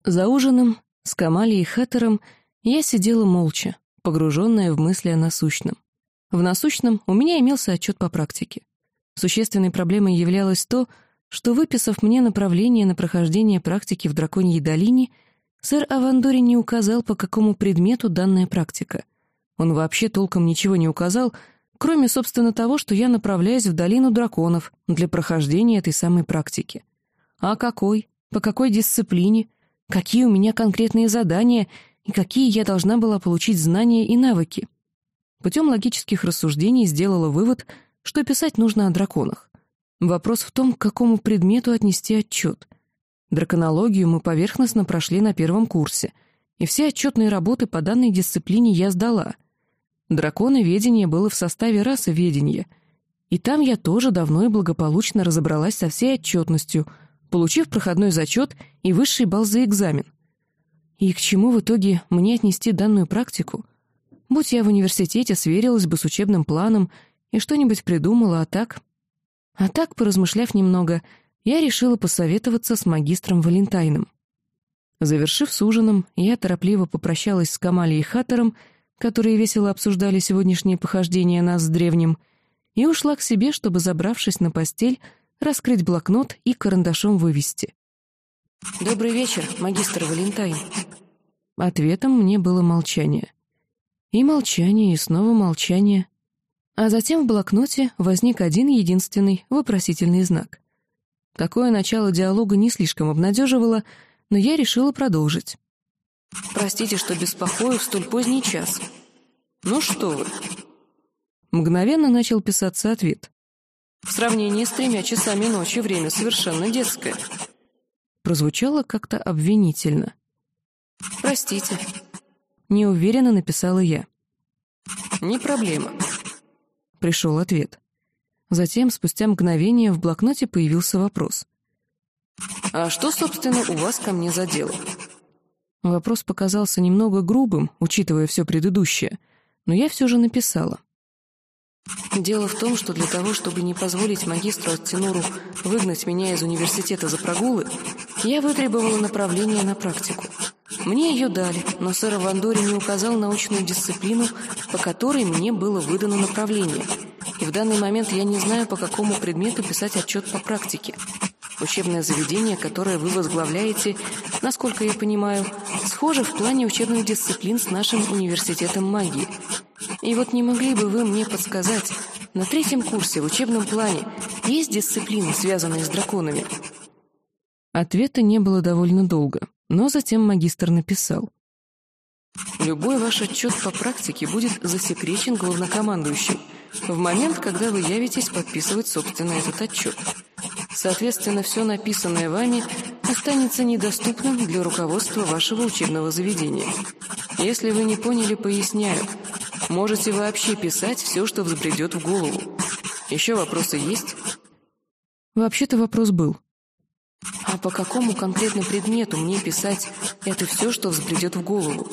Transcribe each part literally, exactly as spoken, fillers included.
За ужином с Камали и Хаттером я сидела молча, погруженная в мысли о насущном. В насущном у меня имелся отчет по практике. Существенной проблемой являлось то, что, выписав мне направление на прохождение практики в Драконьей долине, сэр Авандори не указал, по какому предмету данная практика. Он вообще толком ничего не указал, кроме, собственно, того, что я направляюсь в долину драконов для прохождения этой самой практики. А какой? По какой дисциплине? Какие у меня конкретные задания и какие я должна была получить знания и навыки? Путем логических рассуждений сделала вывод, что писать нужно о драконах. Вопрос в том, к какому предмету отнести отчет. Драконологию мы поверхностно прошли на первом курсе, и все отчетные работы по данной дисциплине я сдала. Драконоведение было в составе расоведения, и там я тоже давно и благополучно разобралась со всей отчетностью, получив проходной зачет и высший балл за экзамен. И к чему в итоге мне отнести данную практику? Будь я в университете, сверилась бы с учебным планом и что-нибудь придумала, а так... А так, поразмышляв немного, я решила посоветоваться с магистром Валентайном. Завершив с ужином, я торопливо попрощалась с Камали и Хаттером, которые весело обсуждали сегодняшнее похождение нас с древним, и ушла к себе, чтобы, забравшись на постель, раскрыть блокнот и карандашом вывести. «Добрый вечер, магистр Валентайн». Ответом мне было молчание. И молчание, и снова молчание. А затем в блокноте возник один единственный вопросительный знак. Такое начало диалога не слишком обнадеживало, но я решила продолжить. «Простите, что беспокою в столь поздний час. Ну что вы?» Мгновенно начал писаться ответ. «В сравнении с тремя часами ночи время совершенно детское». Прозвучало как-то обвинительно. «Простите», — неуверенно написала я. «Не проблема», — пришел ответ. Затем, спустя мгновение, в блокноте появился вопрос. «А что, собственно, у вас ко мне за дело?» Вопрос показался немного грубым, учитывая все предыдущее, но я все же написала. «Дело в том, что для того, чтобы не позволить магистру Аттенуру выгнать меня из университета за прогулы, я вытребовала направление на практику. Мне ее дали, но сэр Авандори не указал научную дисциплину, по которой мне было выдано направление, и в данный момент я не знаю, по какому предмету писать отчет по практике. Учебное заведение, которое вы возглавляете, насколько я понимаю, схоже в плане учебных дисциплин с нашим университетом магии. И вот не могли бы вы мне подсказать, на третьем курсе в учебном плане есть дисциплины, связанные с драконами?» Ответа не было довольно долго, но затем магистр написал. «Любой ваш отчет по практике будет засекречен главнокомандующим в момент, когда вы явитесь подписывать, собственно, этот отчет. Соответственно, все написанное вами останется недоступным для руководства вашего учебного заведения. Если вы не поняли, поясняю. Можете вообще писать все, что взбредет в голову. Еще вопросы есть?» Вообще-то вопрос был. «А по какому конкретно предмету мне писать это все, что взбредет в голову?»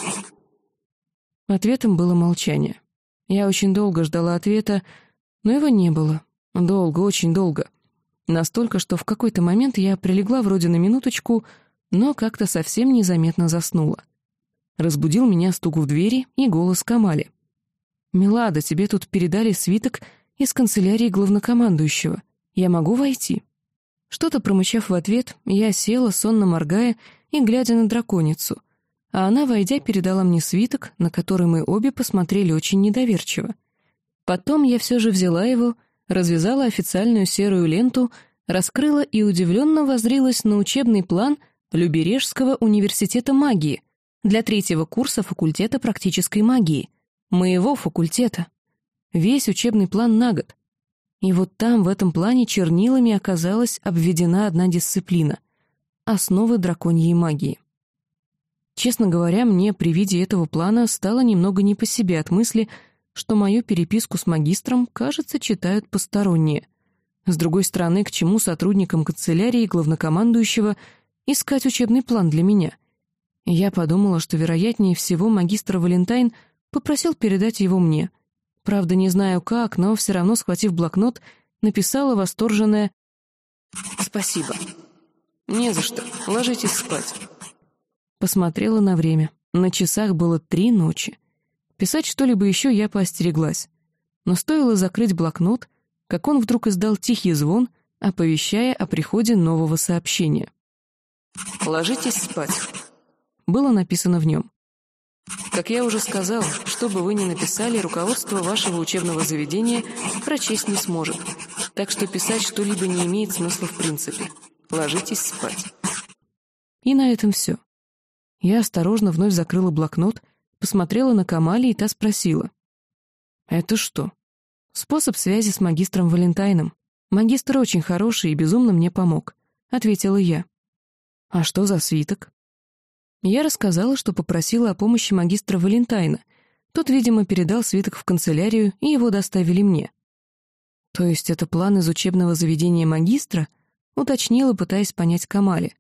Ответом было молчание. Я очень долго ждала ответа, но его не было. Долго, очень долго. Настолько, что в какой-то момент я прилегла вроде на минуточку, но как-то совсем незаметно заснула. Разбудил меня стук в двери и голос Камали. «Милада, тебе тут передали свиток из канцелярии главнокомандующего. Я могу войти?» Что-то промычав в ответ, я села, сонно моргая и глядя на драконицу, а она, войдя, передала мне свиток, на который мы обе посмотрели очень недоверчиво. Потом я все же взяла его, развязала официальную серую ленту, раскрыла и удивленно воззрилась на учебный план Любережского университета магии для третьего курса факультета практической магии, моего факультета. Весь учебный план на год. И вот там, в этом плане, чернилами оказалась обведена одна дисциплина — основы драконьей магии. Честно говоря, мне при виде этого плана стало немного не по себе от мысли, что мою переписку с магистром, кажется, читают посторонние. С другой стороны, к чему сотрудникам канцелярии главнокомандующего искать учебный план для меня? Я подумала, что, вероятнее всего, магистр Валентайн попросил передать его мне. Правда, не знаю как, но все равно, схватив блокнот, написала восторженное «Спасибо». «Не за что. Ложитесь спать». Посмотрела на время. На часах было три ночи. Писать что-либо еще я поостереглась. Но стоило закрыть блокнот, как он вдруг издал тихий звон, оповещая о приходе нового сообщения. «Ложитесь спать», — было написано в нем. «Как я уже сказал, что бы вы ни написали, руководство вашего учебного заведения прочесть не сможет, так что писать что-либо не имеет смысла в принципе. Ложитесь спать». И на этом все. Я осторожно вновь закрыла блокнот, посмотрела на Камали, и та спросила. «Это что?» «Способ связи с магистром Валентайном. Магистр очень хороший и безумно мне помог», — ответила я. «А что за свиток?» Я рассказала, что попросила о помощи магистра Валентайна. Тот, видимо, передал свиток в канцелярию, и его доставили мне. «То есть это план из учебного заведения магистра?» — уточнила, пытаясь понять Камали.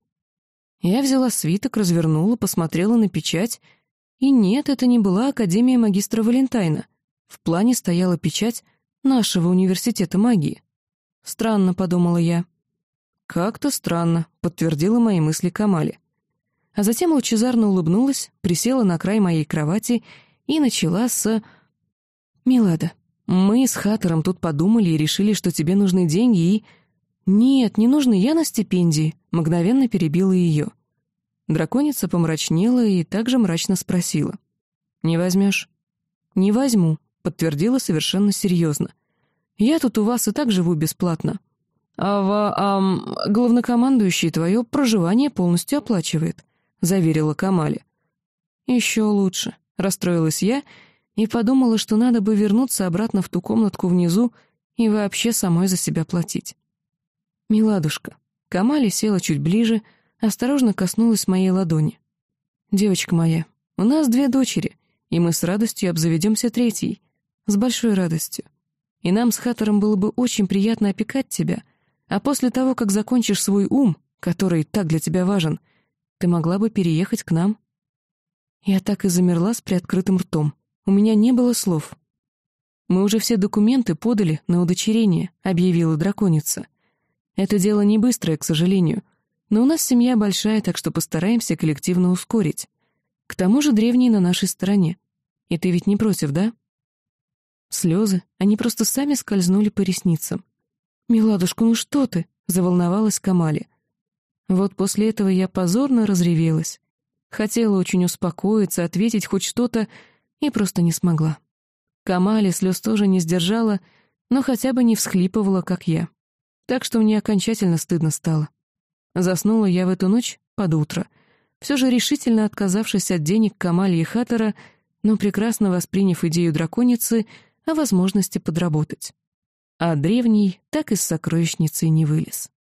Я взяла свиток, развернула, посмотрела на печать, и нет, это не была Академия магистра Валентайна. В плане стояла печать нашего университета магии. «Странно», — подумала я. «Как-то странно», — подтвердила мои мысли Камали. А затем лучезарно улыбнулась, присела на край моей кровати и начала с... «Милада, мы с Хаттером тут подумали и решили, что тебе нужны деньги и...» «Нет, не нужны, я на стипендии», — мгновенно перебила ее. Драконица помрачнела и также мрачно спросила. «Не возьмешь?» «Не возьму», — подтвердила совершенно серьезно. «Я тут у вас и так живу бесплатно. А, ва, а главнокомандующий твое проживание полностью оплачивает», — заверила Камали. «Еще лучше», — расстроилась я и подумала, что надо бы вернуться обратно в ту комнатку внизу и вообще самой за себя платить. «Миладушка». Камали села чуть ближе, осторожно коснулась моей ладони. «Девочка моя, у нас две дочери, и мы с радостью обзаведемся третьей. С большой радостью. И нам с Хаттером было бы очень приятно опекать тебя, а после того, как закончишь свой ум, который так для тебя важен, ты могла бы переехать к нам». Я так и замерла с приоткрытым ртом. У меня не было слов. «Мы уже все документы подали на удочерение», — объявила драконица. «Это дело не быстрое, к сожалению, но у нас семья большая, так что постараемся коллективно ускорить. К тому же древние на нашей стороне. И ты ведь не против, да?» Слезы, они просто сами скользнули по ресницам. «Миладушка, ну что ты?» — заволновалась Камали. Вот после этого я позорно разревелась. Хотела очень успокоиться, ответить хоть что-то, и просто не смогла. Камали слез тоже не сдержала, но хотя бы не всхлипывала, как я. Так что мне окончательно стыдно стало. Заснула я в эту ночь под утро, все же решительно отказавшись от денег Камали и Хаттера, но прекрасно восприняв идею драконицы о возможности подработать. А древний так из сокровищницы не вылез.